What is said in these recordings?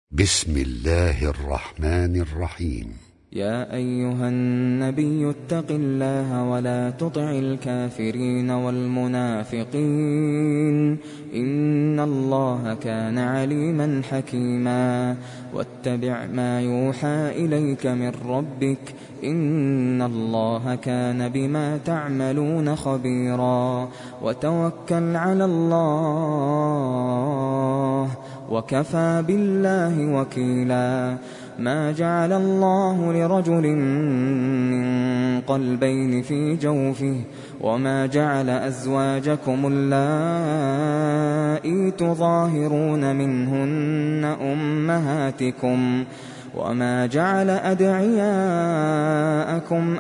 بسم الله الرحمن الرحيم. يا أيها النبي اتق الله ولا تطع الكافرين والمنافقين إن الله كان عليما حكيما واتبع ما يوحى إليك من ربك إن الله كان بما تعملون خبيرا وتوكل على الله وكفى بالله وكيلا ما جعل الله لرجل من قلبين في جوفه وما جعل أزواجكم اللائي تظاهرون منهن أمهاتكم وما جعل أدعياءكم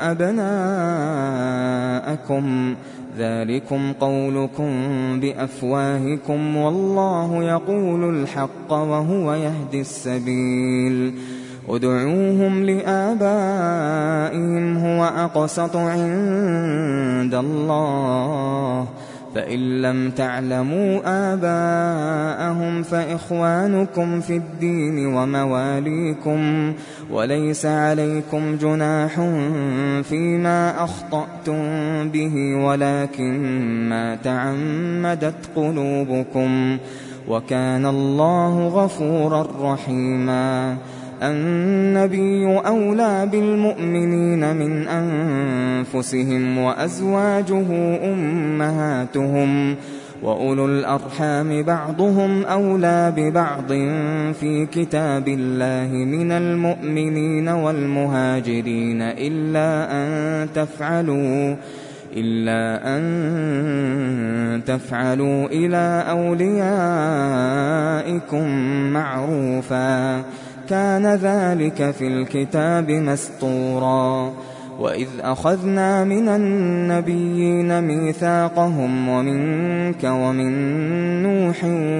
أبناءكم ذلكم قولكم بأفواهكم والله يقول الحق وهو يهدي السبيل ادعوهم لآبائهم هو أقسط عند الله فإن لم تعلموا آباءهم فإخوانكم في الدين ومواليكم وليس عليكم جناح فيما أخطأتم به ولكن ما تعمدت قلوبكم وكان الله غفورا رحيما النبي أولى بالمؤمنين من أنفسهم وأزواجه أمهاتهم وأولو الأرحام بعضهم أولى ببعض في كتاب الله من المؤمنين والمهاجرين إلا أن تفعلوا إلى أوليائكم معروفا كان ذلك في الكتاب مسطورا وإذ أخذنا من النبيين ميثاقهم ومنك ومن نوح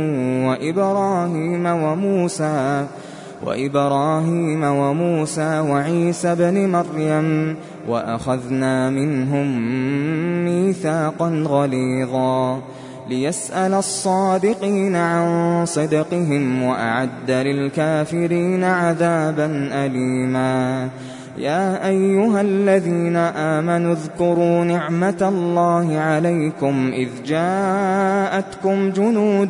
وإبراهيم وموسى وعيسى بن مريم وأخذنا منهم ميثاقا غليظا ليسأل الصادقين عن صدقهم وأعد للكافرين عذابا أليما يا أيها الذين آمنوا اذكروا نعمة الله عليكم إذ جاءتكم جنود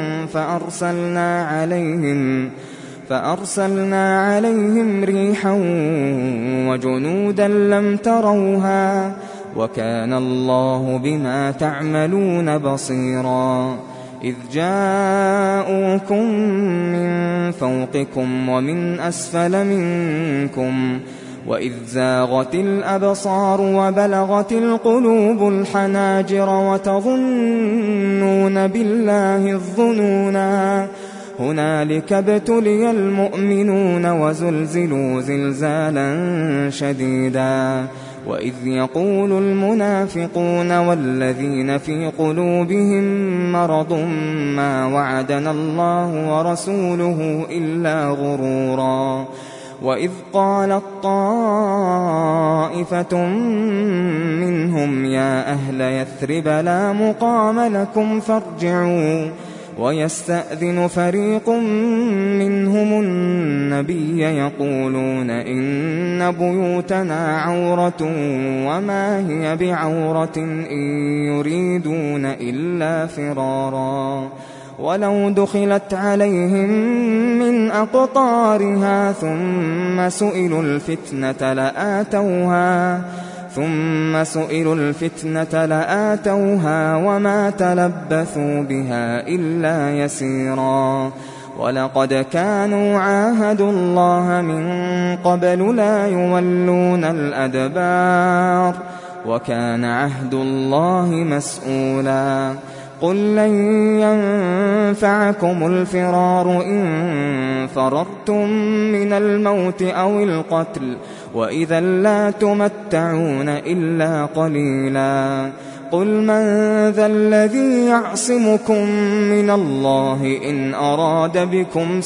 فأرسلنا عليهم ريحا وجنودا لم تروها وكان الله بما تعملون بصيرا إذ جاءوكم من فوقكم ومن أسفل منكم وإذ زاغت الأبصار وبلغت القلوب الحناجر وتظنون بالله الظنونا هنالك ابتلي المؤمنون وزلزلوا زلزالا شديدا وإذ يقول المنافقون والذين في قلوبهم مرض ما وعدنا الله ورسوله إلا غرورا وإذ قالت طائفة منهم يا أهل يثرب لا مقام لكم فارجعوا ويستأذن فريق منهم النبي يقولون إن بيوتنا عورة وما هي بعورة إن يريدون إلا فرارا ولو دخلت عليهم من أقطارها ثم سئلوا الفتنة لآتوها وما تلبثوا بها إلا يسيرا ولقد كانوا عاهدوا الله من قبل لا يولون الأدبار وكان عهد الله مسؤولا قل لن ينفعكم الفرار إن فررتم من الموت أو القتل وإذا لا تمتعون إلا قليلا قل من ذا الذي يعصمكم من الله إن أراد بكم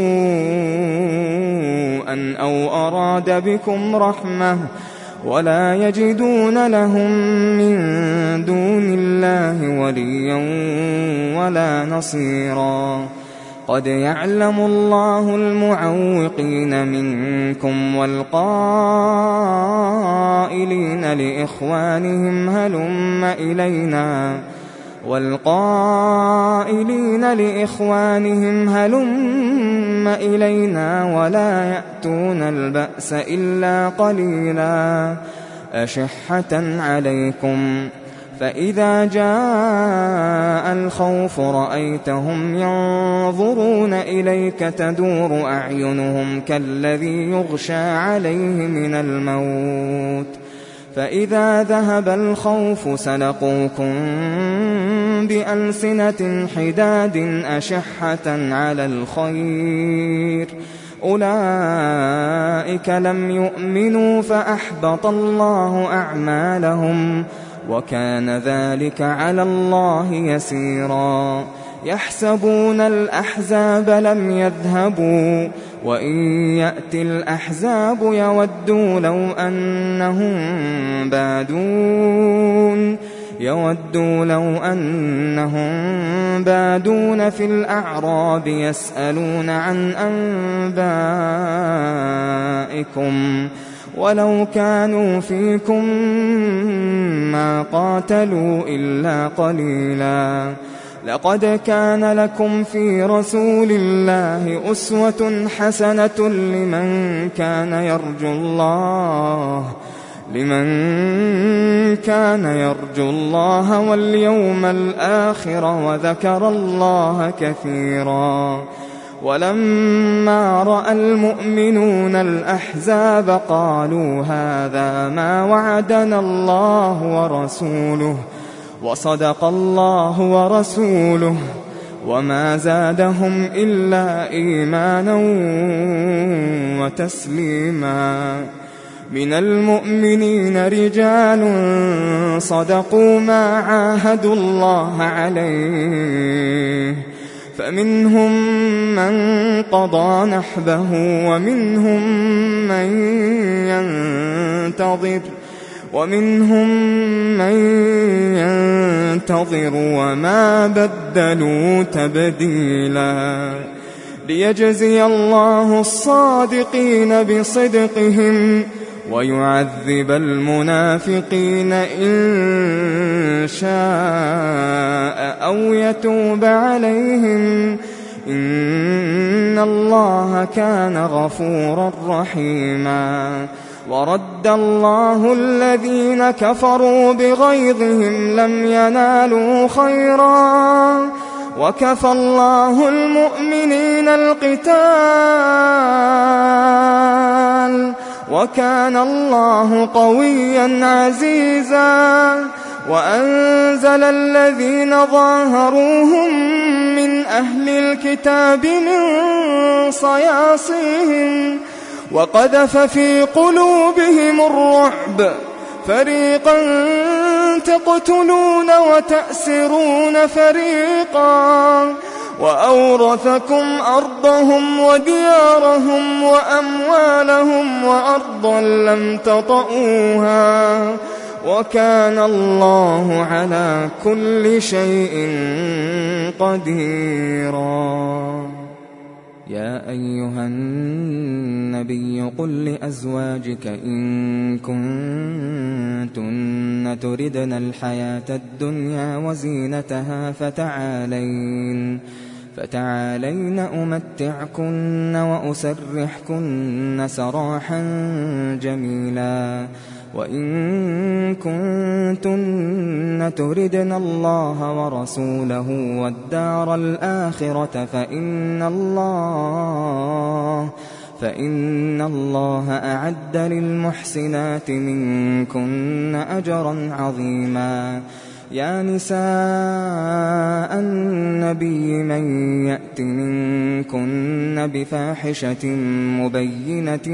سوءا أو أراد بكم رحمة ولا يجدون لهم من دون الله وليا ولا نصيرا قد يعلم الله المعوقين منكم والقائلين لإخوانهم هلم إلينا ولا يأتون البأس إلا قليلا أشحة عليكم فإذا جاء الخوف رأيتهم ينظرون إليك تدور أعينهم كالذي يغشى عليه من الموت فإذا ذهب الخوف سلقوكم بألسنة حداد أشحة على الخير أولئك لم يؤمنوا فأحبط الله أعمالهم وكان ذلك على الله يسيرا يحسبون الأحزاب لم يذهبوا وإن يأتي الأحزاب يودوا لو أنهم بادون في الأعراب يسألون عن أنبائكم ولو كانوا فيكم ما قاتلوا إلا قليلا لقد كان لكم في رسول الله أسوة حسنة لمن كان يرجو الله واليوم الآخر وذكر الله كثيرا ولما رأى المؤمنون الأحزاب قالوا هذا ما وعدنا الله ورسوله وصدق الله ورسوله وما زادهم إلا إيمانا وتسليما من المؤمنين رجال صدقوا ما عاهدوا الله عليه فمنهم من قضى نحبه ومنهم من ينتظر وما بدلوا تبديلا ليجزي الله الصادقين بصدقهم ويعذب المنافقين إن شاء أو يتوب عليهم إن الله كان غفورا رحيما ورد الله الذين كفروا بغيظهم لم ينالوا خيرا وكفى الله المؤمنين القتال وكان الله قويا عزيزا وأنزل الذين ظاهروهم من أهل الكتاب من صياصيهم وقذف في قلوبهم الرعب فريقا تقتلون وتأسرون فريقا وأورثكم أرضهم وديارهم وأموالهم وأرضا لم تطئوها وكان الله على كل شيء قديرا يا أيها النبي قل لأزواجك إن كنتن تردن الحياة الدنيا وزينتها فتعالين أمتعكن وأسرحكن سراحا جميلا وإن كنتن تردن الله ورسوله والدار الآخرة فإن الله أعد للمحسنات منكن أجرا عظيما يا نساء النبي من يأت منكن بفاحشة مبينة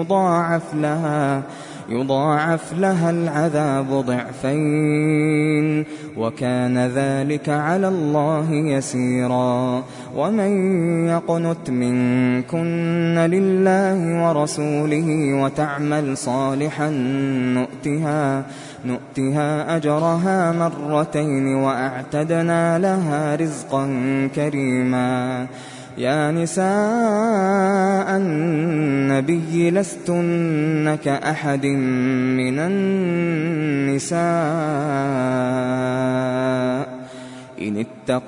يضاعف لها العذاب ضعفين وكان ذلك على الله يسيرا ومن يقنت منكن لله ورسوله وتعمل صالحا نؤتها أجرها مرتين وأعتدنا لها رزقا كريما يا نساء النبي لستن كأحد من النساء إن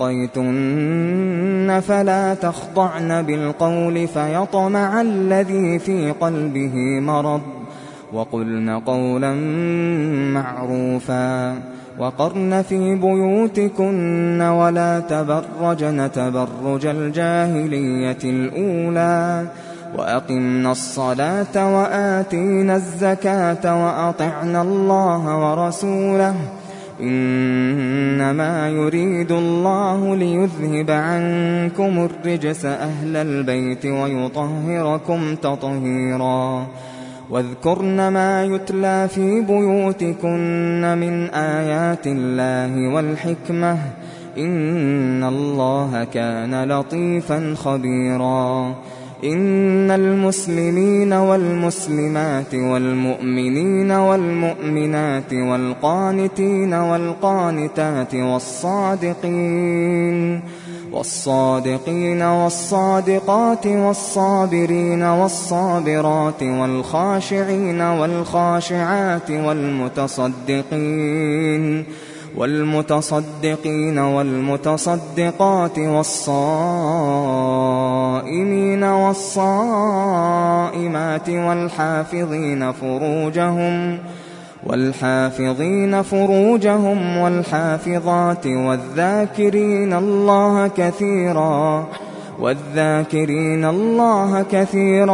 اتقيتن فلا تخضعن بالقول فيطمع الذي في قلبه مرض وقلن قولا معروفا وقرن في بيوتكن ولا تبرجن تبرج الجاهلية الأولى وأقمنا الصلاة وآتينا الزكاة وأطعنا الله ورسوله إنما يريد الله ليذهب عنكم الرجس أهل البيت ويطهركم تطهيرا واذكرن ما يتلى في بيوتكن من آيات الله والحكمة إن الله كان لطيفا خبيرا إن المسلمين والمسلمات والمؤمنين والمؤمنات والقانتين والقانتات والصادقين والصادقات والصابرين والصابرات والخاشعين والخاشعات والمتصدقين والمتصدقات والصائمين والصائمات والحافظين فروجهم والحافظات والذاكرين الله كثيرا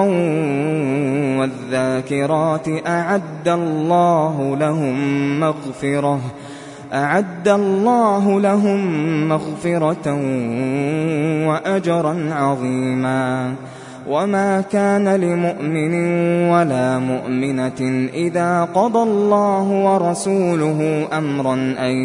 والذاكرات أعد الله لهم مغفرة وأجرا عظيما وما كان لمؤمن ولا مؤمنة إذا قضى الله ورسوله أمرا أن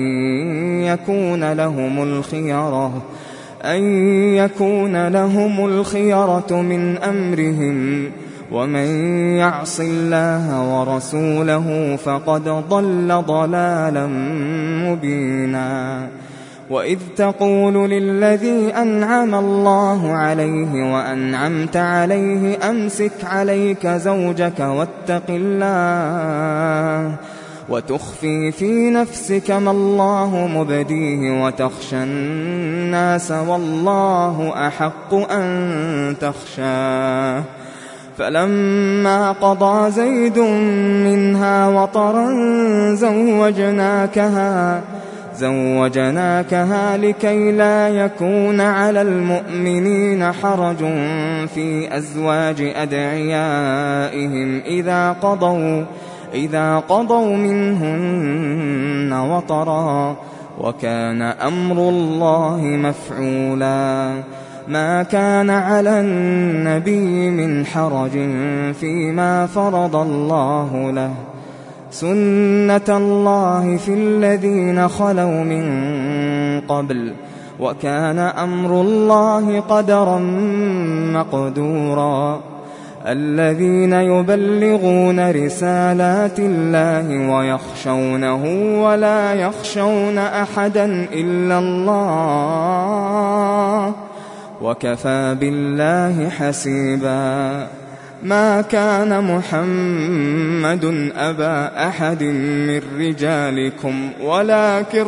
يكون لهم الخيرة من أمرهم ومن يعص الله ورسوله فقد ضل ضلالا مبينا وإذ تقول للذي أنعم الله عليه وأنعمت عليه أمسك عليك زوجك واتق الله وتخفي في نفسك ما الله مبديه وتخشى الناس والله أحق أن تخشاه فلما قضى زيد منها وطرا زوجناكها لكي لا يكون على المؤمنين حرج في أزواج أدعيائهم إذا قضوا منهن وطرا وكان أمر الله مفعولا ما كان على النبي من حرج فيما فرض الله له سنة الله في الذين خلوا من قبل وكان أمر الله قدرا مقدورا الذين يبلغون رسالات الله ويخشونه ولا يخشون أحدا إلا الله وكفى بالله حسيبا ما كان محمد أبا أحد من رجالكم ولكن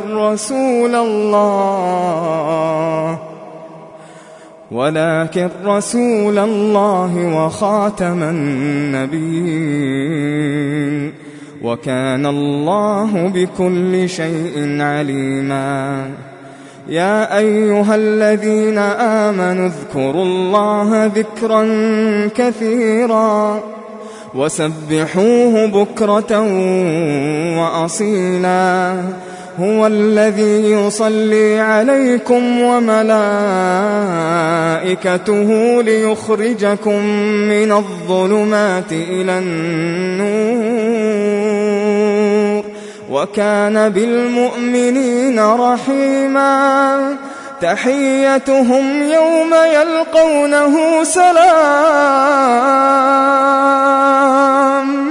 رسول الله وخاتم النبيين وكان الله بكل شيء عليما يا أيها الذين آمنوا اذكروا الله ذكرا كثيرا وسبحوه بكرة وأصيلا هو الذي يصلي عليكم وملائكته ليخرجكم من الظلمات إلى النور وكان بالمؤمنين رحيما تحيتهم يوم يلقونه سلام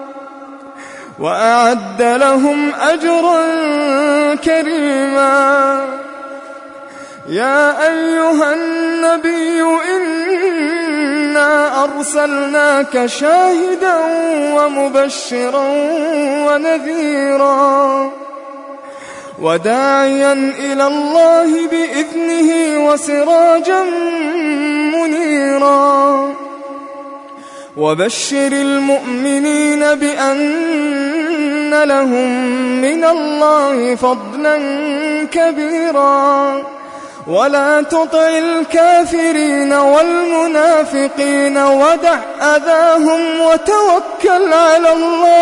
وأعد لهم أجرا كريما يا أيها الناس النبي إنا أرسلناك شاهدا ومبشرا ونذيرا وداعيا إلى الله بإذنه وسراجا منيرا وبشر المؤمنين بأن لهم من الله فضلا كبيرا ولا تطع الكافرين والمنافقين ودع أذاهم وتوكل على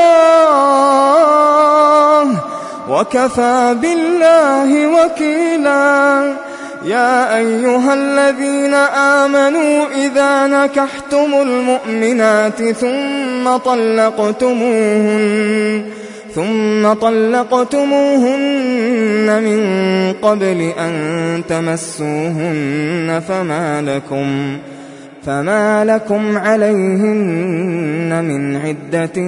الله وكفى بالله وكيلا يا أيها الذين آمنوا إذا نكحتم المؤمنات ثم طلقتموهن من قبل أن تمسوهن فما لكم عليهن من عدة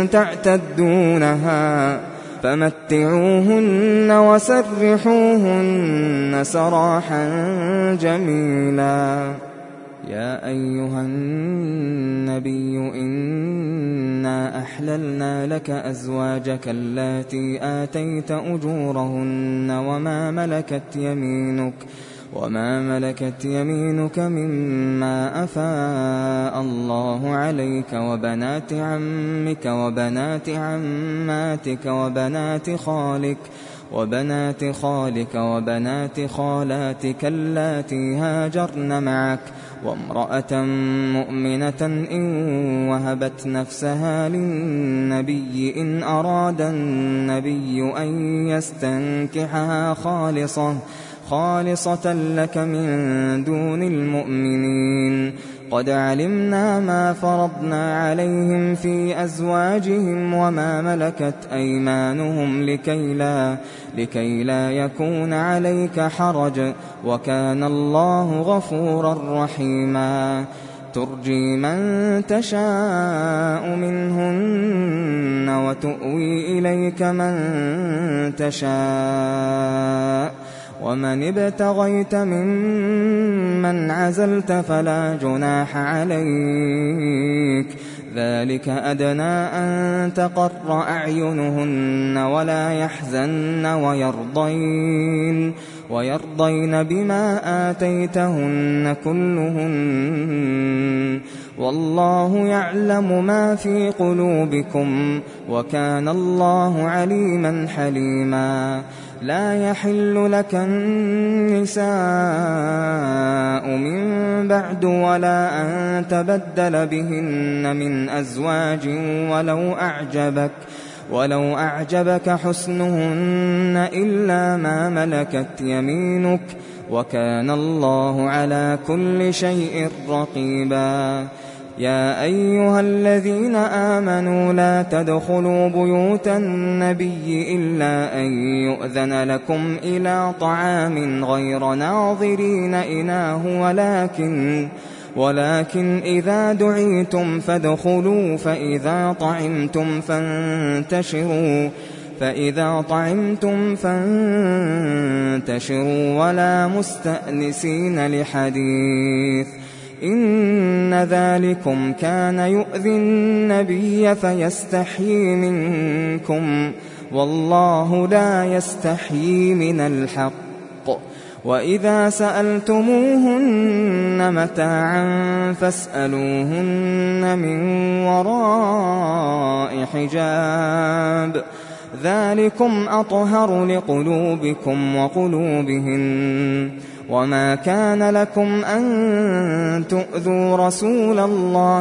تعتدونها فمتعوهن وسرحوهن سراحا جميلا يا أيها النبي إنا أحللنا لك أزواجك اللاتي آتيت أجورهن وما ملكت يمينك مما أفاء الله عليك وبنات عمك وبنات عماتك وبنات خالك وبنات خالاتك اللاتي هاجرن معك وامرأة مؤمنة إن وهبت نفسها للنبي إن أراد النبي أن يستنكحها خالصة لك من دون المؤمنين قد علمنا ما فرضنا عليهم في أزواجهم وما ملكت أيمانهم لكي لا يكون عليك حرج وكان الله غفورا رحيما ترجي من تشاء منهن وتؤوي إليك من تشاء ومن ابتغيت ممن عزلت فلا جناح عليك ذلك أدنى أن تقر أعينهن ولا يحزن ويرضين بما آتيتهن كلهن والله يعلم ما في قلوبكم وكان الله عليما حليما لا يحل لك النساء من بعد ولا أن تبدل بهن من أزواج ولو أعجبك حسنهن إلا ما ملكت يمينك وكان الله على كل شيء رقيبا يا أيها الذين آمنوا لا تدخلوا بيوت النبي إلا أن يؤذن لكم إلى طعام غير ناظرين إناه ولكن إذا دعيتم فادخلوا فإذا طعمتم فانتشروا ولا مستأنسين لحديث إن ذلكم كان يؤذي النبي فيستحيي منكم والله لا يستحيي من الحق وإذا سألتموهن متاعا فاسألوهن من وراء حجاب ذلكم أطهر لقلوبكم وقلوبهن وما كان لكم أن تؤذوا رسول الله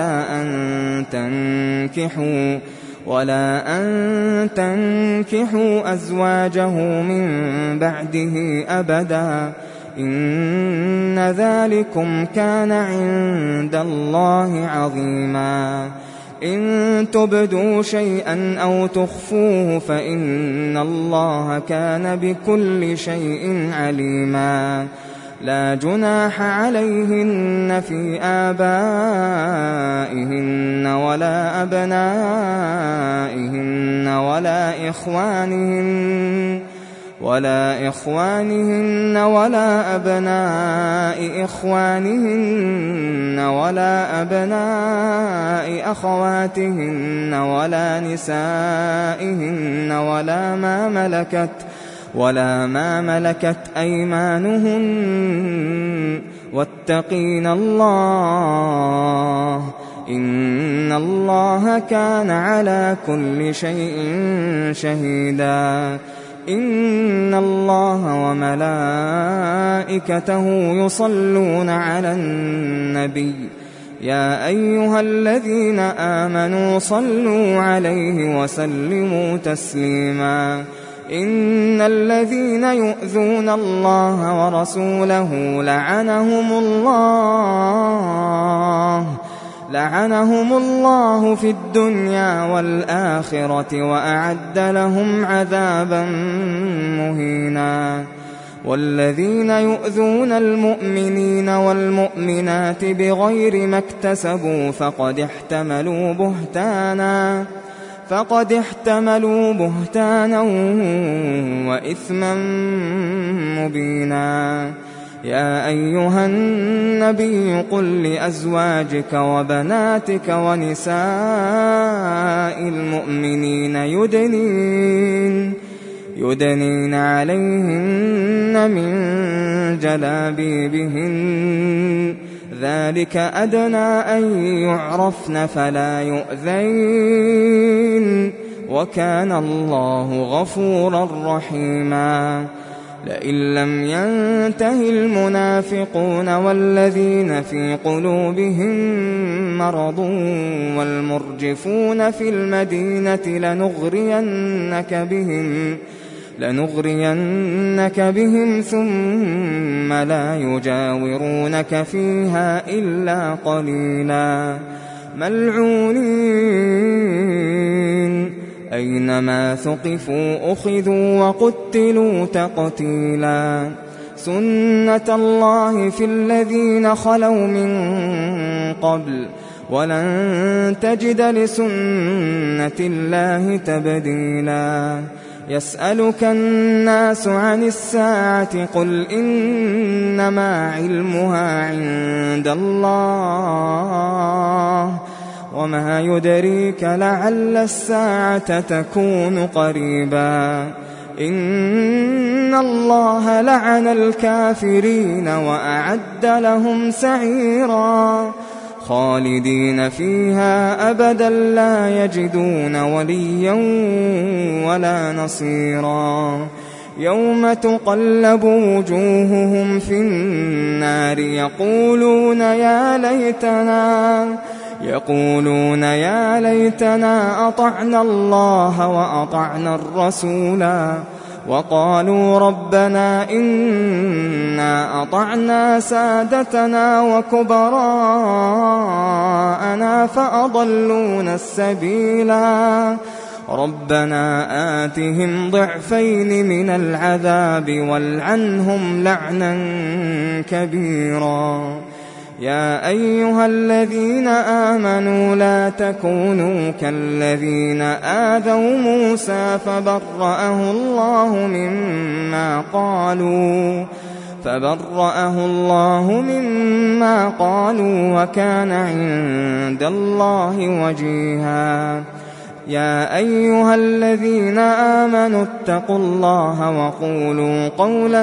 ولا أن تنكحوا أزواجه من بعده أبدا إن ذلكم كان عند الله عظيما إن تبدوا شيئا أو تخفوه فإن الله كان بكل شيء عليما لا جناح عليهن في آبائهن ولا أبنائهن ولا إخوانهن ولا أبناء إخوانهن ولا أبناء أخواتهن ولا نسائهن ولا ما ملكت أيمانهن واتقين الله إن الله كان على كل شيء شهيدا إن الله وملائكته يصلون على النبي يا أيها الذين آمنوا صلوا عليه وسلموا تسليما إن الذين يؤذون الله ورسوله لعنهم الله في الدنيا والآخرة وأعد لهم عذابا مهينا والذين يؤذون المؤمنين والمؤمنات بغير ما اكتسبوا فقد احتملوا بهتانا وإثما مبينا يا أيها النبي قل لأزواجك وبناتك ونساء المؤمنين يدنين عليهن من جلابيبهن ذلك أدنى أن يعرفن فلا يؤذين وكان الله غفورا رحيما لئن لم ينته المنافقون والذين في قلوبهم مرض والمرجفون في المدينة لنغرينك بهم ثم لا يجاورونك فيها إلا قليلا ملعونين أينما ثقفوا أخذوا وقتلوا تقتيلا سنة الله في الذين خلوا من قبل ولن تجد لسنة الله تبديلا يسألك الناس عن الساعة قل إنما علمها عند الله وما يدريك لعل الساعة تكون قريبا إن الله لعن الكافرين وأعد لهم سعيرا خالدين فيها أبدا لا يجدون وليا ولا نصيرا يوم تقلب وجوههم في النار يقولون يا ليتنا أطعنا الله وأطعنا الرسولا وقالوا ربنا إنا أطعنا سادتنا وكبراءنا فأضلونا السبيلا ربنا آتهم ضعفين من العذاب والعنهم لعنا كبيرا يا أيها الذين آمنوا لا تكونوا كالذين آذوا موسى فبرأه الله مما قالوا وكان عند الله وجيها يا أيها الذين آمنوا اتقوا الله وقولوا قولا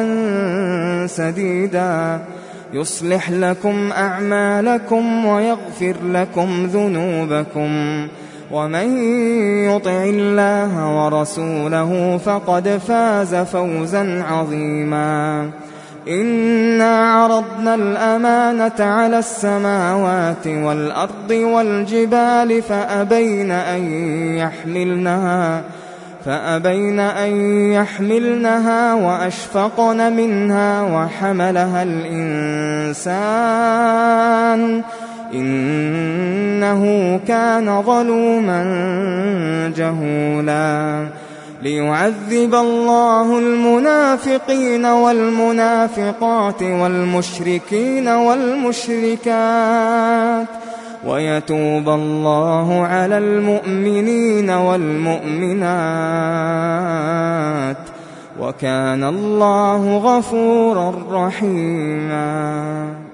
سديدا يصلح لكم أعمالكم ويغفر لكم ذنوبكم ومن يطع الله ورسوله فقد فاز فوزا عظيما إنا عرضنا الأمانة على السماوات والأرض والجبال فأبين أن يحملنها وأشفقن منها وحملها الإنسان إنه كان ظلوما جهولا ليعذب الله المنافقين والمنافقات والمشركين والمشركات ويتوب الله على المؤمنين والمؤمنات وكان الله غفورا رحيما.